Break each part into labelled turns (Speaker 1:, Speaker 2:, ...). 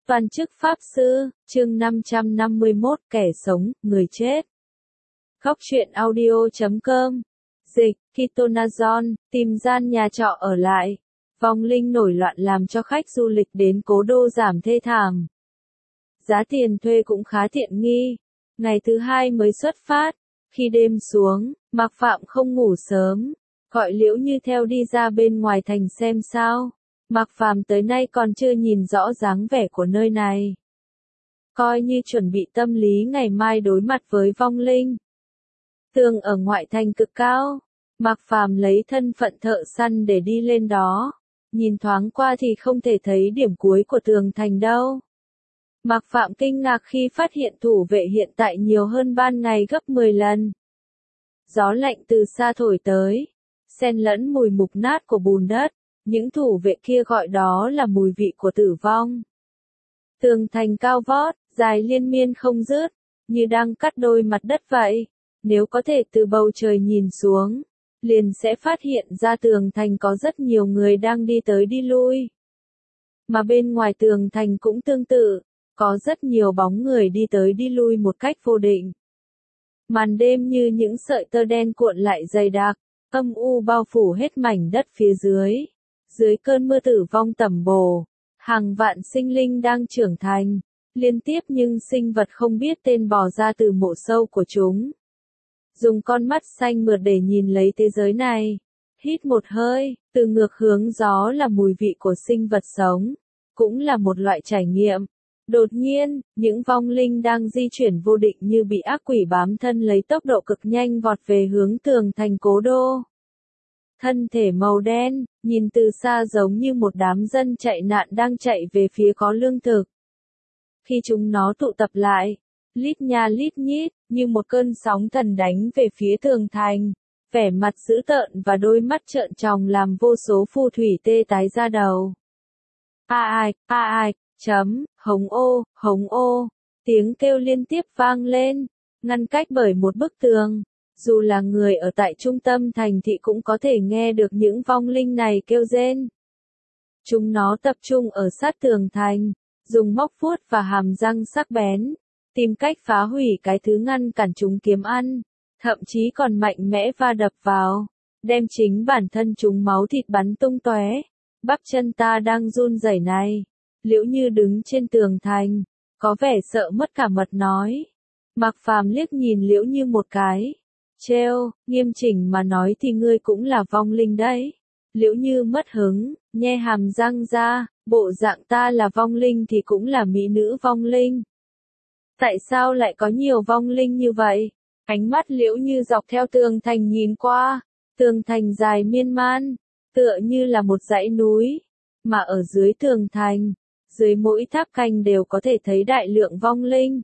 Speaker 1: Toàn chức Pháp Sư, chương 551, kẻ sống, người chết. Góc truyện audio.com. Dịch, Kitonazon, tìm gian nhà trọ ở lại. Vong linh nổi loạn làm cho khách du lịch đến cố đô giảm thê thảm. Giá tiền thuê cũng khá tiện nghi. Ngày thứ hai mới xuất phát. Khi đêm xuống, Mạc Phạm không ngủ sớm. Gọi Liễu Như theo đi ra bên ngoài thành xem sao. Mạc Phàm tới nay còn chưa nhìn rõ dáng vẻ của nơi này. Coi như chuẩn bị tâm lý ngày mai đối mặt với vong linh. Tường ở ngoại thành cực cao. Mạc Phàm lấy thân phận thợ săn để đi lên đó. Nhìn thoáng qua thì không thể thấy điểm cuối của tường thành đâu. Mạc Phạm kinh ngạc khi phát hiện thủ vệ hiện tại nhiều hơn ban ngày gấp 10 lần. Gió lạnh từ xa thổi tới, xen lẫn mùi mục nát của bùn đất. Những thủ vệ kia gọi đó là mùi vị của tử vong. Tường thành cao vót, dài liên miên không dứt, như đang cắt đôi mặt đất vậy. Nếu có thể từ bầu trời nhìn xuống, liền sẽ phát hiện ra tường thành có rất nhiều người đang đi tới đi lui. Mà bên ngoài tường thành cũng tương tự, có rất nhiều bóng người đi tới đi lui một cách vô định. Màn đêm như những sợi tơ đen cuộn lại dày đặc, âm u bao phủ hết mảnh đất phía dưới. Dưới cơn mưa tử vong tầm bồ, hàng vạn sinh linh đang trưởng thành, liên tiếp nhưng sinh vật không biết tên bò ra từ mộ sâu của chúng. Dùng con mắt xanh mượt để nhìn lấy thế giới này, hít một hơi, từ ngược hướng gió là mùi vị của sinh vật sống, cũng là một loại trải nghiệm. Đột nhiên, những vong linh đang di chuyển vô định như bị ác quỷ bám thân lấy tốc độ cực nhanh vọt về hướng tường thành cố đô. Thân thể màu đen, nhìn từ xa giống như một đám dân chạy nạn đang chạy về phía có lương thực. Khi chúng nó tụ tập lại, lít nha lít nhít, như một cơn sóng thần đánh về phía tường thành, vẻ mặt dữ tợn và đôi mắt trợn tròng làm vô số phù thủy tê tái da đầu. Hống ô, tiếng kêu liên tiếp vang lên, ngăn cách bởi một bức tường. Dù là người ở tại trung tâm thành thị cũng có thể nghe được những vong linh này kêu rên. Chúng nó tập trung ở sát tường thành, dùng móc vuốt và hàm răng sắc bén, tìm cách phá hủy cái thứ ngăn cản chúng kiếm ăn, thậm chí còn mạnh mẽ va đập vào, đem chính bản thân chúng máu thịt bắn tung tóe. Bắp chân ta đang run rẩy này. Liễu Như đứng trên tường thành, có vẻ sợ mất cả mật nói. Mạc Phàm liếc nhìn Liễu Như một cái. Trêu, nghiêm chỉnh mà nói thì ngươi cũng là vong linh đấy. Liễu Như mất hứng, nhe hàm răng ra, bộ dạng ta là vong linh thì cũng là mỹ nữ vong linh. Tại sao lại có nhiều vong linh như vậy? Ánh mắt Liễu Như dọc theo tường thành nhìn qua, tường thành dài miên man, tựa như là một dãy núi, mà ở dưới tường thành, dưới mỗi tháp canh đều có thể thấy đại lượng vong linh.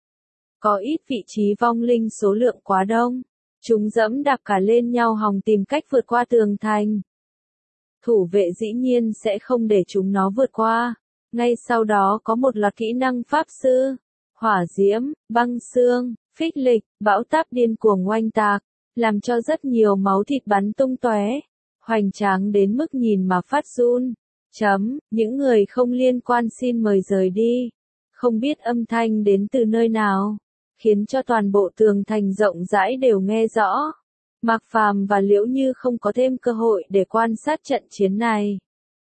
Speaker 1: Có ít vị trí vong linh số lượng quá đông. Chúng dẫm đạp cả lên nhau hòng tìm cách vượt qua tường thành. Thủ vệ dĩ nhiên sẽ không để chúng nó vượt qua. Ngay sau đó có một loạt kỹ năng pháp sư, hỏa diễm, băng xương, phích lịch, bão táp điên cuồng oanh tạc, làm cho rất nhiều máu thịt bắn tung tóe, hoành tráng đến mức nhìn mà phát run. Những người không liên quan xin mời rời đi. Không biết âm thanh đến từ nơi nào, khiến cho toàn bộ tường thành rộng rãi đều nghe rõ. Mạc Phàm và Liễu Như không có thêm cơ hội để quan sát trận chiến này.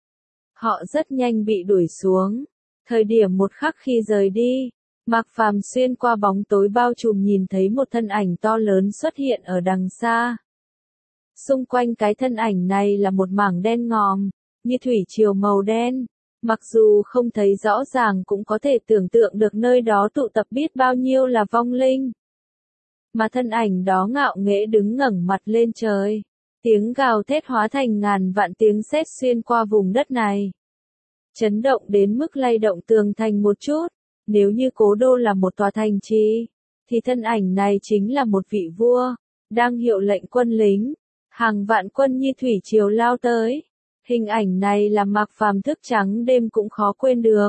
Speaker 1: Họ rất nhanh bị đuổi xuống. Thời điểm một khắc khi rời đi, Mạc Phàm xuyên qua bóng tối bao trùm nhìn thấy một thân ảnh to lớn xuất hiện ở đằng xa. Xung quanh cái thân ảnh này là một mảng đen ngòm, như thủy triều màu đen. Mặc dù không thấy rõ ràng cũng có thể tưởng tượng được nơi đó tụ tập biết bao nhiêu là vong linh. Mà thân ảnh đó ngạo nghễ đứng ngẩng mặt lên trời. Tiếng gào thét hóa thành ngàn vạn tiếng sét xuyên qua vùng đất này. Chấn động đến mức lay động tường thành một chút. Nếu như cố đô là một tòa thành trì, thì thân ảnh này chính là một vị vua, đang hiệu lệnh quân lính. Hàng vạn quân như thủy triều lao tới. Hình ảnh này làm Mạc Phàm thức trắng đêm cũng khó quên được.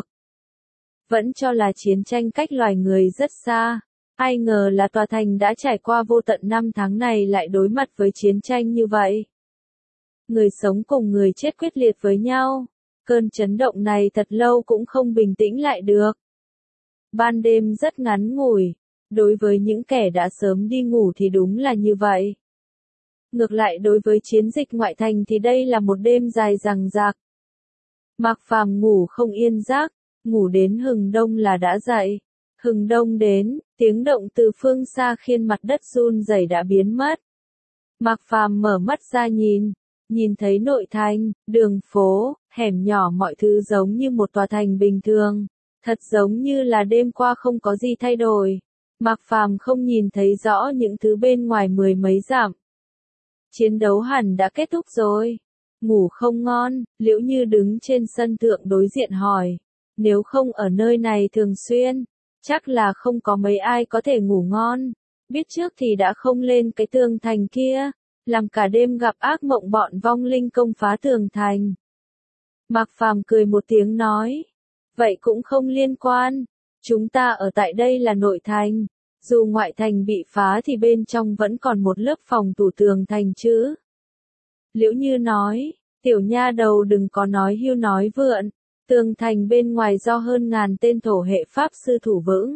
Speaker 1: Vẫn cho là chiến tranh cách loài người rất xa. Ai ngờ là tòa thành đã trải qua vô tận năm tháng này lại đối mặt với chiến tranh như vậy. Người sống cùng người chết quyết liệt với nhau. Cơn chấn động này thật lâu cũng không bình tĩnh lại được. Ban đêm rất ngắn ngủi, đối với những kẻ đã sớm đi ngủ thì đúng là như vậy. Ngược lại đối với chiến dịch ngoại thành thì đây là một đêm dài dằng dặc. Mạc Phàm ngủ không yên giấc, ngủ đến hừng đông là đã dậy. Hừng đông đến, tiếng động từ phương xa khiến mặt đất run rẩy đã biến mất. Mạc Phàm mở mắt ra nhìn thấy nội thành, đường phố, hẻm nhỏ mọi thứ giống như một tòa thành bình thường, thật giống như là đêm qua không có gì thay đổi. Mạc Phàm không nhìn thấy rõ những thứ bên ngoài mười mấy dặm. Chiến đấu hẳn đã kết thúc rồi. Ngủ không ngon, Liễu Như đứng trên sân thượng đối diện hỏi. Nếu không ở nơi này thường xuyên, chắc là không có mấy ai có thể ngủ ngon. Biết trước thì đã không lên cái tường thành kia, làm cả đêm gặp ác mộng bọn vong linh công phá tường thành. Mạc Phàm cười một tiếng nói. Vậy cũng không liên quan. Chúng ta ở tại đây là nội thành. Dù ngoại thành bị phá thì bên trong vẫn còn một lớp phòng thủ tường thành chứ. Liễu Như nói, tiểu nha đầu đừng có nói hưu nói vượn, tường thành bên ngoài do hơn ngàn tên thổ hệ pháp sư thủ vững.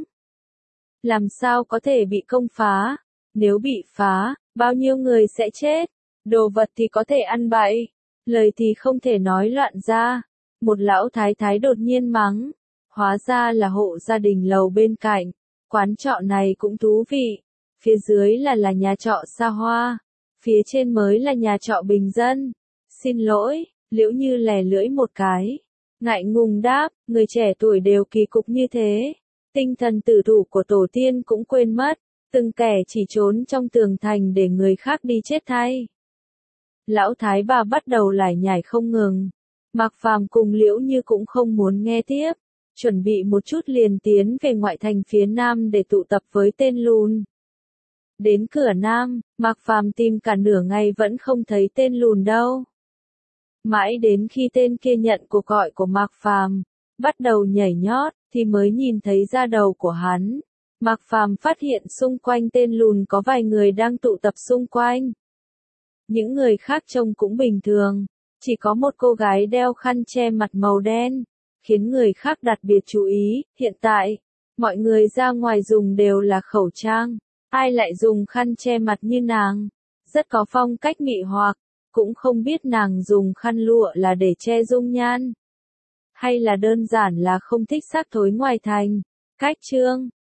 Speaker 1: Làm sao có thể bị công phá? Nếu bị phá, bao nhiêu người sẽ chết? Đồ vật thì có thể ăn bậy, lời thì không thể nói loạn ra. Một lão thái thái đột nhiên mắng, hóa ra là hộ gia đình lầu bên cạnh. Quán trọ này cũng thú vị, phía dưới là nhà trọ xa hoa, phía trên mới là nhà trọ bình dân. Xin lỗi, Liễu Như lè lưỡi một cái, ngại ngùng đáp, người trẻ tuổi đều kỳ cục như thế. Tinh thần tử thủ của tổ tiên cũng quên mất, từng kẻ chỉ trốn trong tường thành để người khác đi chết thay. Lão thái bà bắt đầu lải nhải không ngừng. Mạc Phàm cùng Liễu Như cũng không muốn nghe tiếp. Chuẩn bị một chút liền tiến về ngoại thành phía nam để tụ tập với tên lùn. Đến cửa nam, Mạc Phàm tìm cả nửa ngày vẫn không thấy tên lùn đâu. Mãi đến khi tên kia nhận cuộc gọi của Mạc Phàm, bắt đầu nhảy nhót, thì mới nhìn thấy da đầu của hắn. Mạc Phàm phát hiện xung quanh tên lùn có vài người đang tụ tập xung quanh. Những người khác trông cũng bình thường, chỉ có một cô gái đeo khăn che mặt màu đen, khiến người khác đặc biệt chú ý. Hiện tại, mọi người ra ngoài dùng đều là khẩu trang, ai lại dùng khăn che mặt như nàng, rất có phong cách mị hoặc, cũng không biết nàng dùng khăn lụa là để che dung nhan, hay là đơn giản là không thích xác thối ngoài thành. Cách chương